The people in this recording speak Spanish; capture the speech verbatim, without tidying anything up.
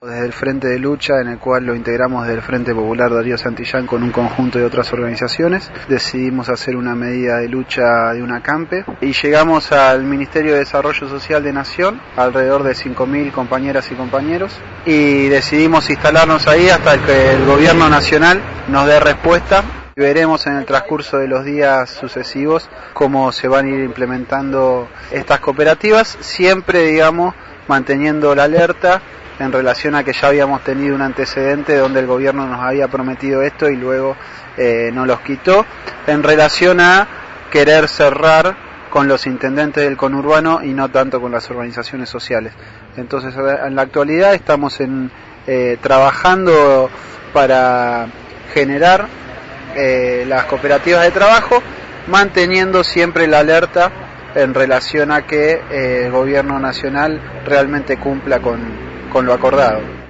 Desde el Frente de Lucha, en el cual lo integramos desde el Frente Popular Darío Santillán con un conjunto de otras organizaciones, decidimos hacer una medida de lucha de un acampe y llegamos al Ministerio de Desarrollo Social de Nación, alrededor de cinco mil compañeras y compañeros, y decidimos instalarnos ahí hasta que el Gobierno Nacional nos dé respuesta. Veremos en el transcurso de los días sucesivos cómo se van a ir implementando estas cooperativas, siempre, digamos, manteniendo la alerta en relación a que ya habíamos tenido un antecedente donde el gobierno nos había prometido esto y luego eh, nos los quitó, en relación a querer cerrar con los intendentes del conurbano y no tanto con las organizaciones sociales. Entonces, en la actualidad estamos en, eh, trabajando para generar eh, las cooperativas de trabajo, manteniendo siempre la alerta en relación a que eh, el gobierno nacional realmente cumpla con con lo acordado.